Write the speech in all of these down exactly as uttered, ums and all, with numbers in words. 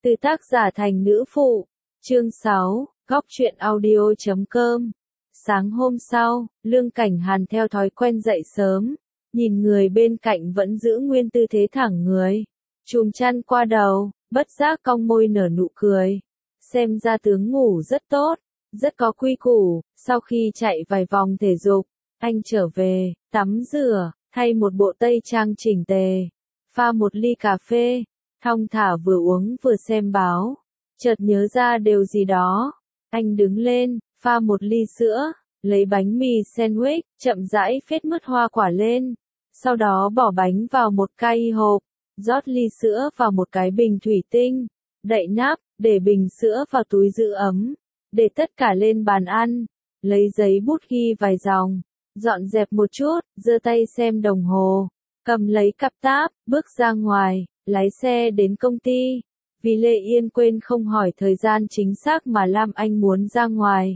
Từ tác giả thành nữ phụ. Chương sáu, góc truyện audio chấm com. Sáng hôm sau, Lương Cảnh Hàn theo thói quen dậy sớm, nhìn người bên cạnh vẫn giữ nguyên tư thế thẳng người, chùm chăn qua đầu, bất giác cong môi nở nụ cười. Xem ra tướng ngủ rất tốt, rất có quy củ. Sau khi chạy vài vòng thể dục, anh trở về, tắm rửa, thay một bộ tây trang chỉnh tề, pha một ly cà phê, thong thả vừa uống vừa xem báo. Chợt nhớ ra điều gì đó, anh đứng lên, pha một ly sữa, lấy bánh mì sandwich, chậm rãi phết mứt hoa quả lên, sau đó bỏ bánh vào một cái hộp, rót ly sữa vào một cái bình thủy tinh, đậy nắp, để bình sữa vào túi giữ ấm, để tất cả lên bàn ăn, lấy giấy bút ghi vài dòng, dọn dẹp một chút, giơ tay xem đồng hồ, cầm lấy cặp táp, bước ra ngoài, lái xe đến công ty. Vì Lê Yên quên không hỏi thời gian chính xác mà Lam Anh muốn ra ngoài,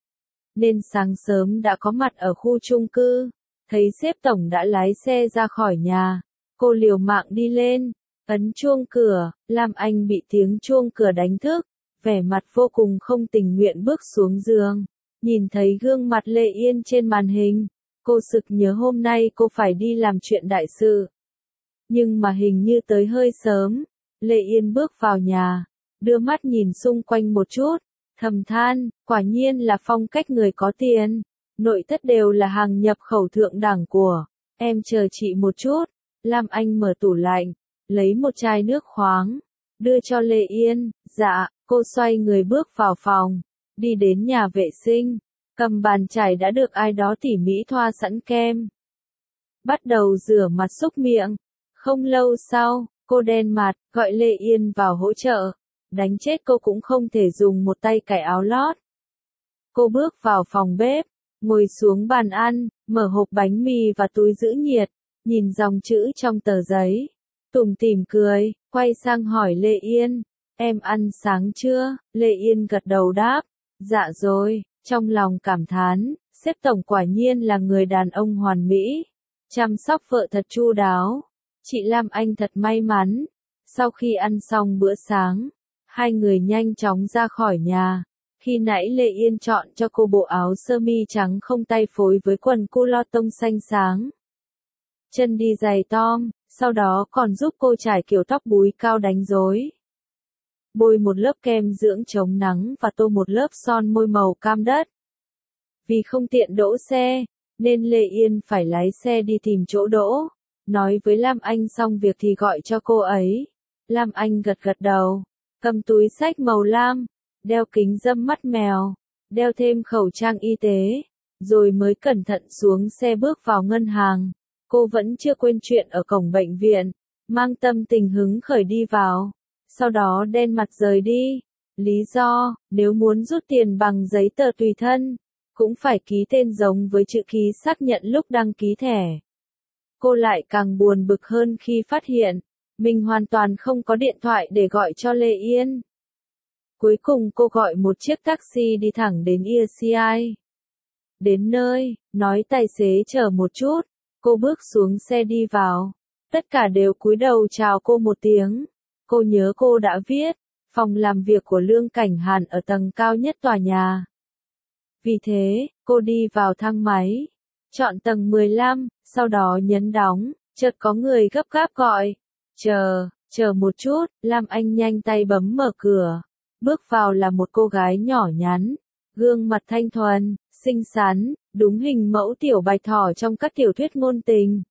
nên sáng sớm đã có mặt ở khu chung cư. Thấy sếp tổng đã lái xe ra khỏi nhà, cô liều mạng đi lên, ấn chuông cửa. Lam Anh bị tiếng chuông cửa đánh thức, vẻ mặt vô cùng không tình nguyện bước xuống giường, nhìn thấy gương mặt Lê Yên trên màn hình, cô sực nhớ hôm nay cô phải đi làm chuyện đại sự. Nhưng mà hình như tới hơi sớm. Lê Yên bước vào nhà, đưa mắt nhìn xung quanh một chút, thầm than, quả nhiên là phong cách người có tiền, nội thất đều là hàng nhập khẩu thượng đẳng của. Em chờ chị một chút. Lam Anh mở tủ lạnh, lấy một chai nước khoáng, đưa cho Lê Yên. Dạ. Cô xoay người bước vào phòng, đi đến nhà vệ sinh, cầm bàn chải đã được ai đó tỉ mỉ thoa sẵn kem, bắt đầu rửa mặt súc miệng. Không lâu sau, cô đen mặt, gọi Lê Yên vào hỗ trợ. Đánh chết cô cũng không thể dùng một tay cài áo lót. Cô bước vào phòng bếp, ngồi xuống bàn ăn, mở hộp bánh mì và túi giữ nhiệt, nhìn dòng chữ trong tờ giấy, tủm tỉm cười, quay sang hỏi Lê Yên, em ăn sáng chưa? Lê Yên gật đầu đáp, dạ rồi, trong lòng cảm thán, sếp tổng quả nhiên là người đàn ông hoàn mỹ, chăm sóc vợ thật chu đáo. Chị Lam Anh thật may mắn. Sau khi ăn xong bữa sáng, hai người nhanh chóng ra khỏi nhà. Khi nãy Lê Yên chọn cho cô bộ áo sơ mi trắng không tay phối với quần culo tông xanh sáng, chân đi giày tom, sau đó còn giúp cô trải kiểu tóc búi cao đánh rối, bôi một lớp kem dưỡng chống nắng và tô một lớp son môi màu cam đất. Vì không tiện đỗ xe, nên Lê Yên phải lái xe đi tìm chỗ đỗ. Nói với Lam Anh xong việc thì gọi cho cô ấy. Lam Anh gật gật đầu, cầm túi xách màu lam, đeo kính râm mắt mèo, đeo thêm khẩu trang y tế, rồi mới cẩn thận xuống xe bước vào ngân hàng. Cô vẫn chưa quên chuyện ở cổng bệnh viện, mang tâm tình hứng khởi đi vào, sau đó đen mặt rời đi. Lý do, nếu muốn rút tiền bằng giấy tờ tùy thân, cũng phải ký tên giống với chữ ký xác nhận lúc đăng ký thẻ. Cô lại càng buồn bực hơn khi phát hiện, mình hoàn toàn không có điện thoại để gọi cho Lê Yên. Cuối cùng cô gọi một chiếc taxi đi thẳng đến i xê i. Đến nơi, nói tài xế chờ một chút, cô bước xuống xe đi vào. Tất cả đều cúi đầu chào cô một tiếng. Cô nhớ cô đã viết, phòng làm việc của Lương Cảnh Hàn ở tầng cao nhất tòa nhà. Vì thế, cô đi vào thang máy, chọn tầng mười lăm, sau đó nhấn đóng, chợt có người gấp gáp gọi, chờ, chờ một chút. Lam Anh nhanh tay bấm mở cửa, bước vào là một cô gái nhỏ nhắn, gương mặt thanh thuần, xinh xắn, đúng hình mẫu tiểu bạch thỏ trong các tiểu thuyết ngôn tình.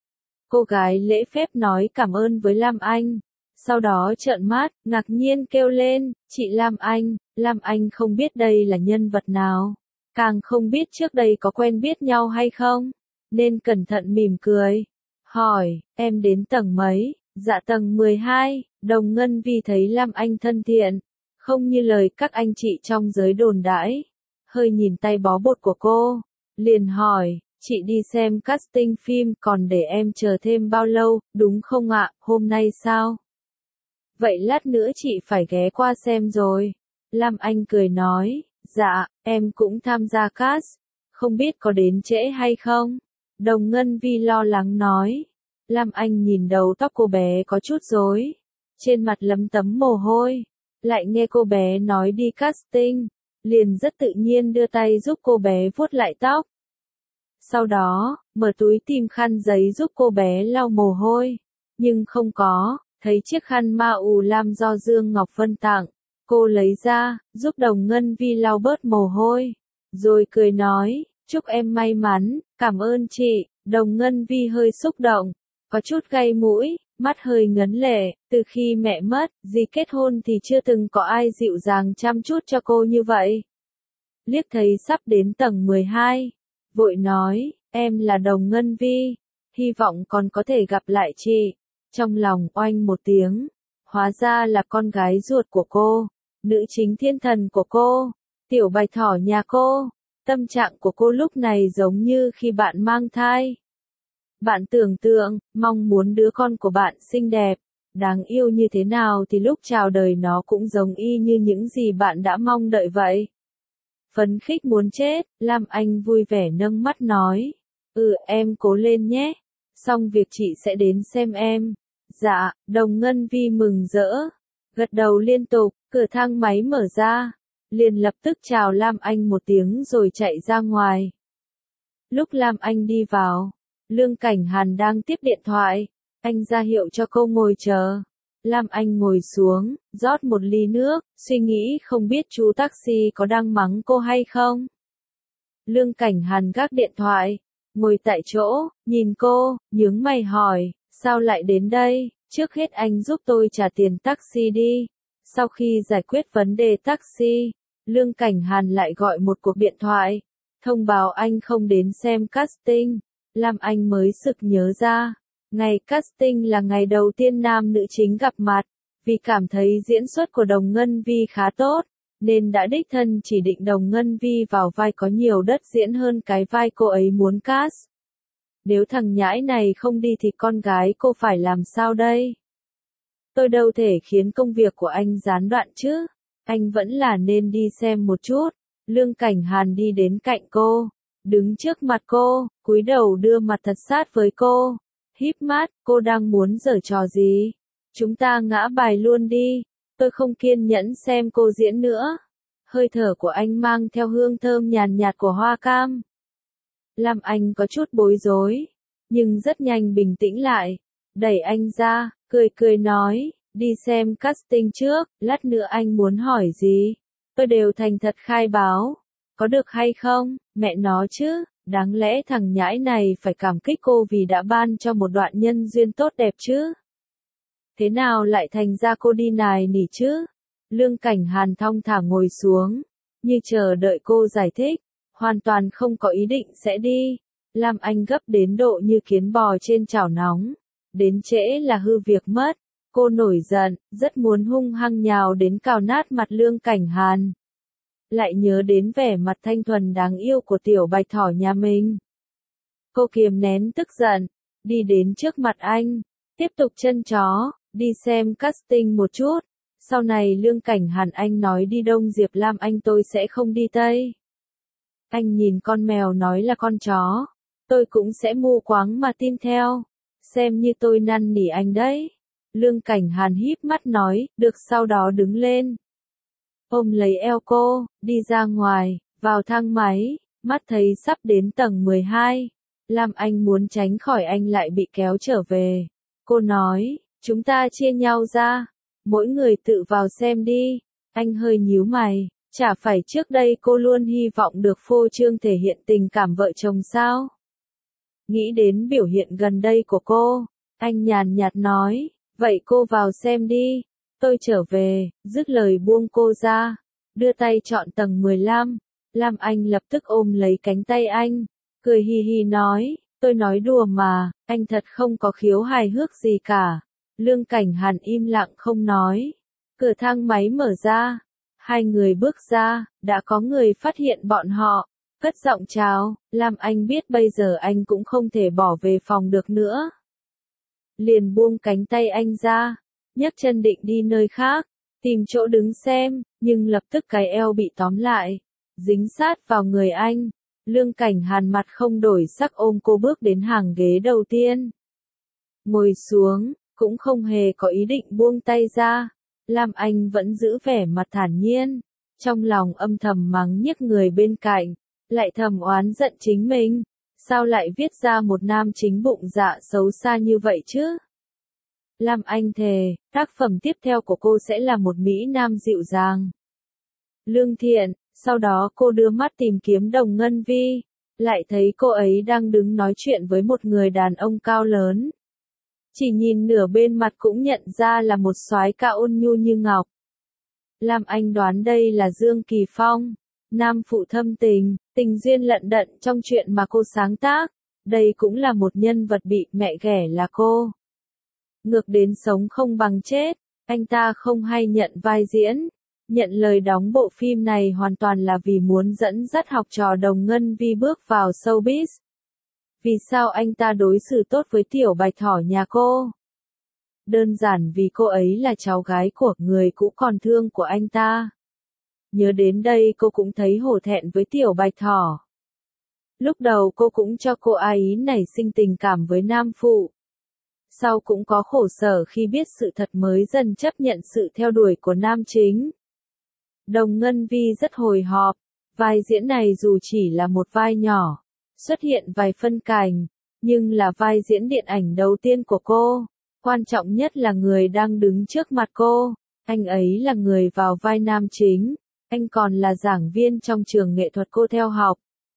Cô gái lễ phép nói cảm ơn với Lam Anh, sau đó trợn mắt, ngạc nhiên kêu lên, chị Lam Anh. Lam Anh không biết đây là nhân vật nào, càng không biết trước đây có quen biết nhau hay không, nên cẩn thận mỉm cười, hỏi, em đến tầng mấy? Dạ tầng mười hai. Đồng Ngân Vi thấy Lam Anh thân thiện, không như lời các anh chị trong giới đồn đãi, hơi nhìn tay bó bột của cô, liền hỏi, chị đi xem casting phim còn để em chờ thêm bao lâu, đúng không ạ? Hôm nay sao? Vậy lát nữa chị phải ghé qua xem rồi. Lam Anh cười nói, dạ, em cũng tham gia cast, không biết có đến trễ hay không? Đồng Ngân Vi lo lắng nói. Lam Anh nhìn đầu tóc cô bé có chút rối, trên mặt lấm tấm mồ hôi. Lại nghe cô bé nói đi casting, liền rất tự nhiên đưa tay giúp cô bé vuốt lại tóc. Sau đó, mở túi tìm khăn giấy giúp cô bé lau mồ hôi. Nhưng không có, thấy chiếc khăn ma ù lam do Dương Ngọc Vân tặng. Cô lấy ra, giúp Đồng Ngân Vi lau bớt mồ hôi. Rồi cười nói, chúc em may mắn, cảm ơn chị. Đồng Ngân Vi hơi xúc động, có chút gay mũi, mắt hơi ngấn lệ. Từ khi mẹ mất, dì kết hôn thì chưa từng có ai dịu dàng chăm chút cho cô như vậy. Liếc thấy sắp đến tầng mười hai, vội nói, em là Đồng Ngân Vi, hy vọng còn có thể gặp lại chị. Trong lòng oanh một tiếng, hóa ra là con gái ruột của cô, nữ chính thiên thần của cô, tiểu bạch thỏ nhà cô. Tâm trạng của cô lúc này giống như khi bạn mang thai. Bạn tưởng tượng, mong muốn đứa con của bạn xinh đẹp, đáng yêu như thế nào thì lúc chào đời nó cũng giống y như những gì bạn đã mong đợi vậy. Phấn khích muốn chết, Lam Anh vui vẻ nâng mắt nói, ừ em cố lên nhé, xong việc chị sẽ đến xem em. Dạ, Đồng Ngân Vi mừng rỡ, gật đầu liên tục, cửa thang máy mở ra, liền lập tức chào Lam Anh một tiếng rồi chạy ra ngoài. Lúc Lam Anh đi vào, Lương Cảnh Hàn đang tiếp điện thoại, anh ra hiệu cho cô ngồi chờ. Lam Anh ngồi xuống, rót một ly nước, suy nghĩ không biết chú taxi có đang mắng cô hay không. Lương Cảnh Hàn gác điện thoại, ngồi tại chỗ, nhìn cô, nhướng mày hỏi, sao lại đến đây, trước hết anh giúp tôi trả tiền taxi đi. Sau khi giải quyết vấn đề taxi, Lương Cảnh Hàn lại gọi một cuộc điện thoại, thông báo anh không đến xem casting. Lam Anh mới sực nhớ ra, ngày casting là ngày đầu tiên nam nữ chính gặp mặt, vì cảm thấy diễn xuất của Đồng Ngân Vi khá tốt, nên đã đích thân chỉ định Đồng Ngân Vi vào vai có nhiều đất diễn hơn cái vai cô ấy muốn cast. Nếu thằng nhãi này không đi thì con gái cô phải làm sao đây? Tôi đâu thể khiến công việc của anh gián đoạn chứ, anh vẫn là nên đi xem một chút. Lương Cảnh Hàn đi đến cạnh cô, đứng trước mặt cô, cúi đầu đưa mặt thật sát với cô, híp mắt, cô đang muốn giở trò gì? Chúng ta ngã bài luôn đi, tôi không kiên nhẫn xem cô diễn nữa. Hơi thở của anh mang theo hương thơm nhàn nhạt của hoa cam. Lam Anh có chút bối rối, nhưng rất nhanh bình tĩnh lại, đẩy anh ra, cười cười nói, đi xem casting trước, lát nữa anh muốn hỏi gì, tôi đều thành thật khai báo, có được hay không, mẹ nó chứ, đáng lẽ thằng nhãi này phải cảm kích cô vì đã ban cho một đoạn nhân duyên tốt đẹp chứ. Thế nào lại thành ra cô đi nài nỉ chứ? Lương Cảnh Hàn thong thả ngồi xuống, như chờ đợi cô giải thích, hoàn toàn không có ý định sẽ đi. Lam Anh gấp đến độ như kiến bò trên chảo nóng, đến trễ là hư việc mất. Cô nổi giận, rất muốn hung hăng nhào đến cào nát mặt Lương Cảnh Hàn. Lại nhớ đến vẻ mặt thanh thuần đáng yêu của tiểu bạch thỏ nhà mình. Cô kiềm nén tức giận, đi đến trước mặt anh, tiếp tục chân chó, đi xem casting một chút. Sau này Lương Cảnh Hàn anh nói đi Đông Diệp Lam Anh tôi sẽ không đi Tây. Anh nhìn con mèo nói là con chó, tôi cũng sẽ mù quáng mà tin theo, xem như tôi năn nỉ anh đấy. Lương Cảnh Hàn híp mắt nói, được, sau đó đứng lên, ôm lấy eo cô, đi ra ngoài, vào thang máy, mắt thấy sắp đến tầng mười hai. Lam Anh muốn tránh khỏi anh lại bị kéo trở về. Cô nói, chúng ta chia nhau ra, mỗi người tự vào xem đi. Anh hơi nhíu mày, chả phải trước đây cô luôn hy vọng được phô trương thể hiện tình cảm vợ chồng sao? Nghĩ đến biểu hiện gần đây của cô, anh nhàn nhạt nói, vậy cô vào xem đi, tôi trở về, dứt lời buông cô ra, đưa tay chọn tầng mười lăm. Lam Anh lập tức ôm lấy cánh tay anh, cười hì hì nói, tôi nói đùa mà, anh thật không có khiếu hài hước gì cả. Lương Cảnh Hàn im lặng không nói. Cửa thang máy mở ra, hai người bước ra, đã có người phát hiện bọn họ, cất giọng chào. Lam Anh biết bây giờ anh cũng không thể bỏ về phòng được nữa, liền buông cánh tay anh ra, nhấc chân định đi nơi khác, tìm chỗ đứng xem, nhưng lập tức cái eo bị tóm lại, dính sát vào người anh. Lương Cảnh Hàn mặt không đổi sắc ôm cô bước đến hàng ghế đầu tiên. Ngồi xuống, cô cũng không hề có ý định buông tay ra. Lam Anh vẫn giữ vẻ mặt thản nhiên, trong lòng âm thầm mắng nhiếc người bên cạnh, lại thầm oán giận chính mình, sao lại viết ra một nam chính bụng dạ xấu xa như vậy chứ? Lam Anh thề, tác phẩm tiếp theo của cô sẽ là một mỹ nam dịu dàng, lương thiện. Sau đó cô đưa mắt tìm kiếm Đồng Ngân Vi, lại thấy cô ấy đang đứng nói chuyện với một người đàn ông cao lớn. Chỉ nhìn nửa bên mặt cũng nhận ra là một soái ca ôn nhu như ngọc. Lam Anh đoán đây là Dương Kỳ Phong, nam phụ thâm tình, tình duyên lận đận trong chuyện mà cô sáng tác. Đây cũng là một nhân vật bị mẹ ghẻ là cô. Ngược đến sống không bằng chết, anh ta không hay nhận vai diễn. Nhận lời đóng bộ phim này hoàn toàn là vì muốn dẫn dắt học trò Đồng Ngân Vi bước vào showbiz. Vì sao anh ta đối xử tốt với tiểu bạch thỏ nhà cô? Đơn giản vì cô ấy là cháu gái của người cũ còn thương của anh ta. Nhớ đến đây cô cũng thấy hổ thẹn với tiểu bạch thỏ. Lúc đầu cô cũng cho cô ấy nảy sinh tình cảm với nam phụ. Sau cũng có khổ sở khi biết sự thật mới dần chấp nhận sự theo đuổi của nam chính. Đồng Ngân Vi rất hồi hộp, vai diễn này dù chỉ là một vai nhỏ, xuất hiện vài phân cảnh, nhưng là vai diễn điện ảnh đầu tiên của cô. Quan trọng nhất là người đang đứng trước mặt cô, anh ấy là người vào vai nam chính, anh còn là giảng viên trong trường nghệ thuật cô theo học.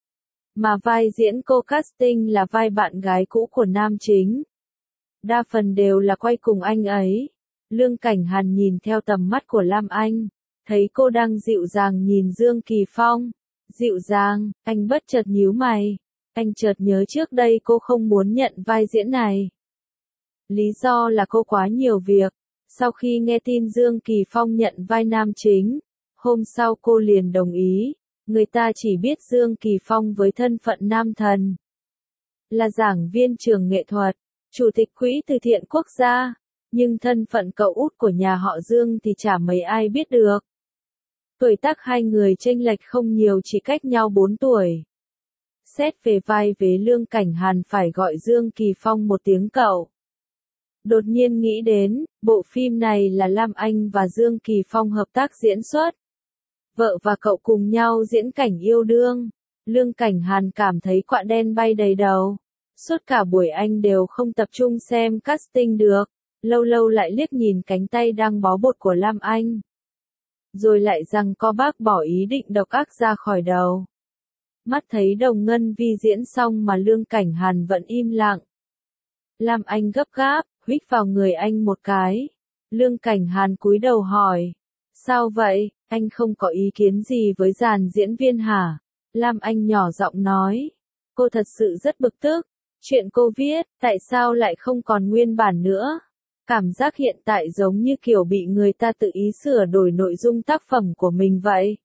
Mà vai diễn cô casting là vai bạn gái cũ của nam chính. Đa phần đều là quay cùng anh ấy. Lương Cảnh Hàn nhìn theo tầm mắt của Lam Anh, thấy cô đang dịu dàng nhìn Dương Kỳ Phong. Dịu dàng, anh bất chợt nhíu mày. Anh chợt nhớ trước đây cô không muốn nhận vai diễn này. Lý do là cô quá nhiều việc. Sau khi nghe tin Dương Kỳ Phong nhận vai nam chính, hôm sau cô liền đồng ý. Người ta chỉ biết Dương Kỳ Phong với thân phận nam thần, là giảng viên trường nghệ thuật, chủ tịch quỹ từ thiện quốc gia, nhưng thân phận cậu út của nhà họ Dương thì chả mấy ai biết được. Tuổi tác hai người chênh lệch không nhiều, chỉ cách nhau bốn tuổi. Xét về vai vế Lương Cảnh Hàn phải gọi Dương Kỳ Phong một tiếng cậu. Đột nhiên nghĩ đến, bộ phim này là Lam Anh và Dương Kỳ Phong hợp tác diễn xuất. Vợ và cậu cùng nhau diễn cảnh yêu đương. Lương Cảnh Hàn cảm thấy quạ đen bay đầy đầu. Suốt cả buổi anh đều không tập trung xem casting được. Lâu lâu lại liếc nhìn cánh tay đang bó bột của Lam Anh. Rồi lại rằng co bác bỏ ý định độc ác ra khỏi đầu. Mắt thấy Đồng Ngân Vi diễn xong mà Lương Cảnh Hàn vẫn im lặng. Lam Anh gấp gáp, huých vào người anh một cái. Lương Cảnh Hàn cúi đầu hỏi. Sao vậy, anh không có ý kiến gì với dàn diễn viên hả? Lam Anh nhỏ giọng nói. Cô thật sự rất bực tức. Chuyện cô viết, tại sao lại không còn nguyên bản nữa? Cảm giác hiện tại giống như kiểu bị người ta tự ý sửa đổi nội dung tác phẩm của mình vậy.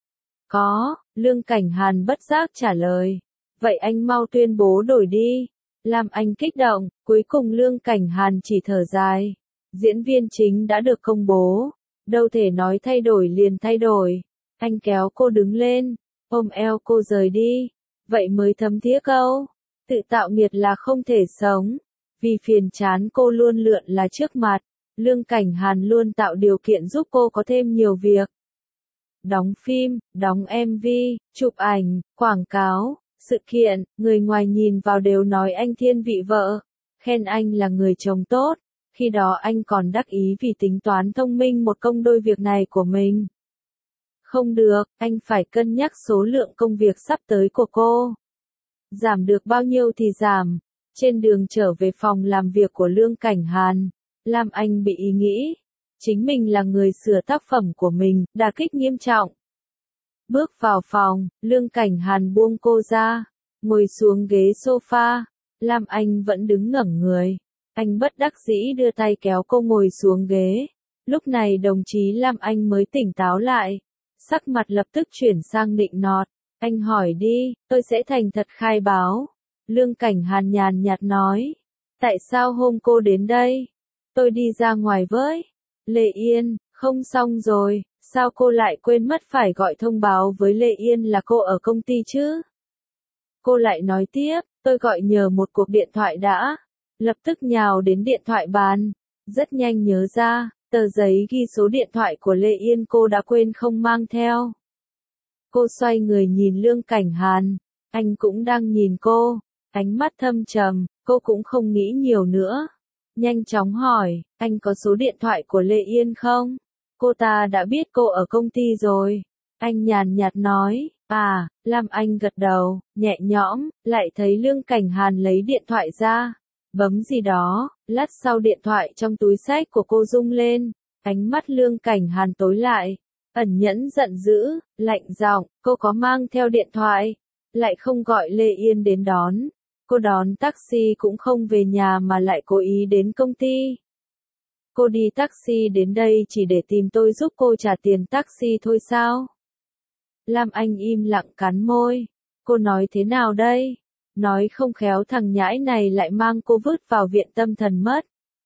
Có, Lương Cảnh Hàn bất giác trả lời. Vậy anh mau tuyên bố đổi đi. Lam Anh kích động, cuối cùng Lương Cảnh Hàn chỉ thở dài. Diễn viên chính đã được công bố. Đâu thể nói thay đổi liền thay đổi. Anh kéo cô đứng lên, ôm eo cô rời đi. Vậy mới thấm thía câu. Tự tạo nghiệt là không thể sống. Vì phiền chán cô luôn lượn là trước mặt. Lương Cảnh Hàn luôn tạo điều kiện giúp cô có thêm nhiều việc. Đóng phim, đóng em vê, chụp ảnh, quảng cáo, sự kiện, người ngoài nhìn vào đều nói anh thiên vị vợ. Khen anh là người chồng tốt. Khi đó anh còn đắc ý vì tính toán thông minh một công đôi việc này của mình. Không được, anh phải cân nhắc số lượng công việc sắp tới của cô. Giảm được bao nhiêu thì giảm. Trên đường trở về phòng làm việc của Lương Cảnh Hàn, Lam Anh bị ý nghĩ. Chính mình là người sửa tác phẩm của mình, đả kích nghiêm trọng. Bước vào phòng, Lương Cảnh Hàn buông cô ra, ngồi xuống ghế sofa. Lam Anh vẫn đứng ngẩng người. Anh bất đắc dĩ đưa tay kéo cô ngồi xuống ghế. Lúc này đồng chí Lam Anh mới tỉnh táo lại. Sắc mặt lập tức chuyển sang nịnh nọt. Anh hỏi đi, tôi sẽ thành thật khai báo. Lương Cảnh Hàn nhàn nhạt nói. Tại sao hôm cô đến đây? Tôi đi ra ngoài với Lê Yên, không xong rồi, sao cô lại quên mất phải gọi thông báo với Lê Yên là cô ở công ty chứ? Cô lại nói tiếp, tôi gọi nhờ một cuộc điện thoại đã. Lập tức nhào đến điện thoại bàn. rất nhanh nhớ ra, tờ giấy ghi số điện thoại của Lê Yên cô đã quên không mang theo. Cô xoay người nhìn Lương Cảnh Hàn, anh cũng đang nhìn cô, ánh mắt thâm trầm, cô cũng không nghĩ nhiều nữa. Nhanh chóng hỏi, anh có số điện thoại của Lê Yên không? Cô ta đã biết cô ở công ty rồi. Anh nhàn nhạt nói, à, Lam Anh gật đầu, nhẹ nhõm, lại thấy Lương Cảnh Hàn lấy điện thoại ra, bấm gì đó, lát sau điện thoại trong túi xách của cô rung lên, ánh mắt Lương Cảnh Hàn tối lại, ẩn nhẫn giận dữ, lạnh giọng, cô có mang theo điện thoại, lại không gọi Lê Yên đến đón, cô đón taxi cũng không về nhà mà lại cố ý đến công ty. Cô đi taxi đến đây chỉ để tìm tôi giúp cô trả tiền taxi thôi sao? Lam Anh im lặng cắn môi. Cô nói thế nào đây? Nói không khéo thằng nhãi này lại mang cô vứt vào viện tâm thần mất.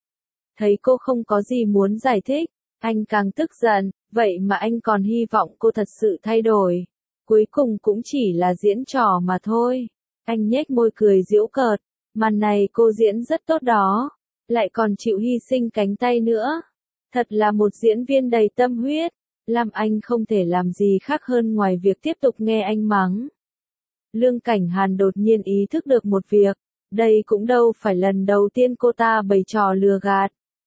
Thấy cô không có gì muốn giải thích, anh càng tức giận, vậy mà anh còn hy vọng cô thật sự thay đổi. Cuối cùng cũng chỉ là diễn trò mà thôi. Anh nhếch môi cười giễu cợt, màn này cô diễn rất tốt đó, lại còn chịu hy sinh cánh tay nữa. Thật là một diễn viên đầy tâm huyết. Lam Anh không thể làm gì khác hơn ngoài việc tiếp tục nghe anh mắng. Lương Cảnh Hàn đột nhiên ý thức được một việc, đây cũng đâu phải lần đầu tiên cô ta bày trò lừa gạt.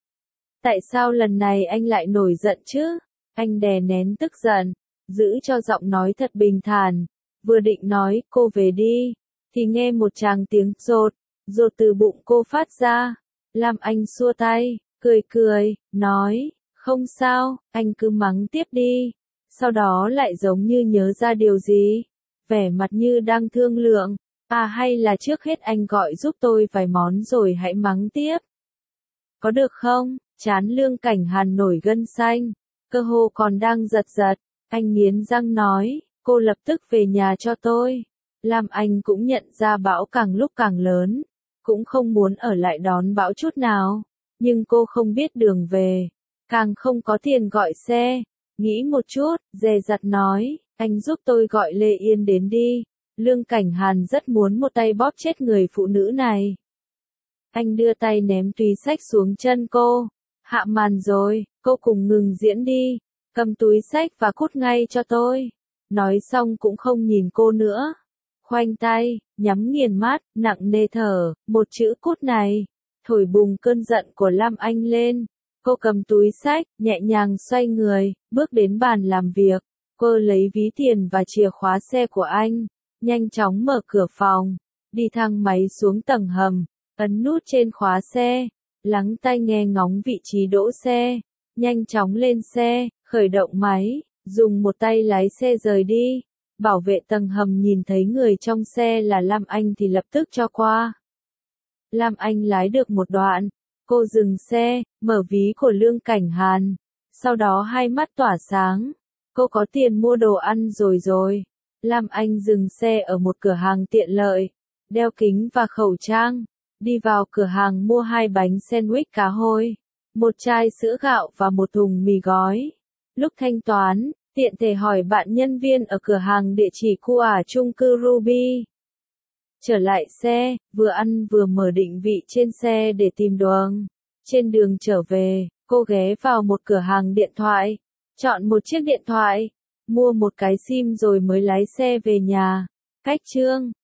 Tại sao lần này anh lại nổi giận chứ? Anh đè nén tức giận, giữ cho giọng nói thật bình thản, vừa định nói cô về đi, thì nghe một tràng tiếng rột, rột từ bụng cô phát ra. Lam Anh xua tay, cười cười, nói, không sao, anh cứ mắng tiếp đi. Sau đó lại giống như nhớ ra điều gì, vẻ mặt như đang thương lượng, à hay là trước hết anh gọi giúp tôi vài món rồi hãy mắng tiếp. Có được không? Trán Lương Cảnh Hàn nổi gân xanh, cơ hồ còn đang giật giật, anh nghiến răng nói, cô lập tức về nhà cho tôi. Lam Anh cũng nhận ra bão càng lúc càng lớn, cũng không muốn ở lại đón bão chút nào, nhưng cô không biết đường về, càng không có tiền gọi xe. Nghĩ một chút, dè dặt nói, anh giúp tôi gọi Lê Yên đến đi. Lương Cảnh Hàn rất muốn một tay bóp chết người phụ nữ này. Anh đưa tay ném túi xách xuống chân cô. Hạ màn rồi, cô cùng ngừng diễn đi. Cầm túi xách và cút ngay cho tôi. Nói xong cũng không nhìn cô nữa. Khoanh tay, nhắm nghiền mắt, nặng nề thở, một chữ cút này. Thổi bùng cơn giận của Lam Anh lên. Cô cầm túi xách, nhẹ nhàng xoay người, bước đến bàn làm việc. Cô lấy ví tiền và chìa khóa xe của anh, nhanh chóng mở cửa phòng, đi thang máy xuống tầng hầm, ấn nút trên khóa xe, lắng tai nghe ngóng vị trí đỗ xe, nhanh chóng lên xe, khởi động máy, dùng một tay lái xe rời đi. Bảo vệ tầng hầm nhìn thấy người trong xe là Lam Anh thì lập tức cho qua. Lam Anh lái được một đoạn, cô dừng xe, mở ví của Lương Cảnh Hàn, sau đó hai mắt tỏa sáng. Cô có tiền mua đồ ăn rồi rồi. Lam Anh dừng xe ở một cửa hàng tiện lợi, đeo kính và khẩu trang, đi vào cửa hàng mua hai bánh sandwich cá hôi, một chai sữa gạo và một thùng mì gói. Lúc thanh toán, tiện thể hỏi bạn nhân viên ở cửa hàng địa chỉ khu ả chung cư Ruby. Trở lại xe, vừa ăn vừa mở định vị trên xe để tìm đường. Trên đường trở về, cô ghé vào một cửa hàng điện thoại, chọn một chiếc điện thoại, mua một cái sim rồi mới lái xe về nhà. Cách chương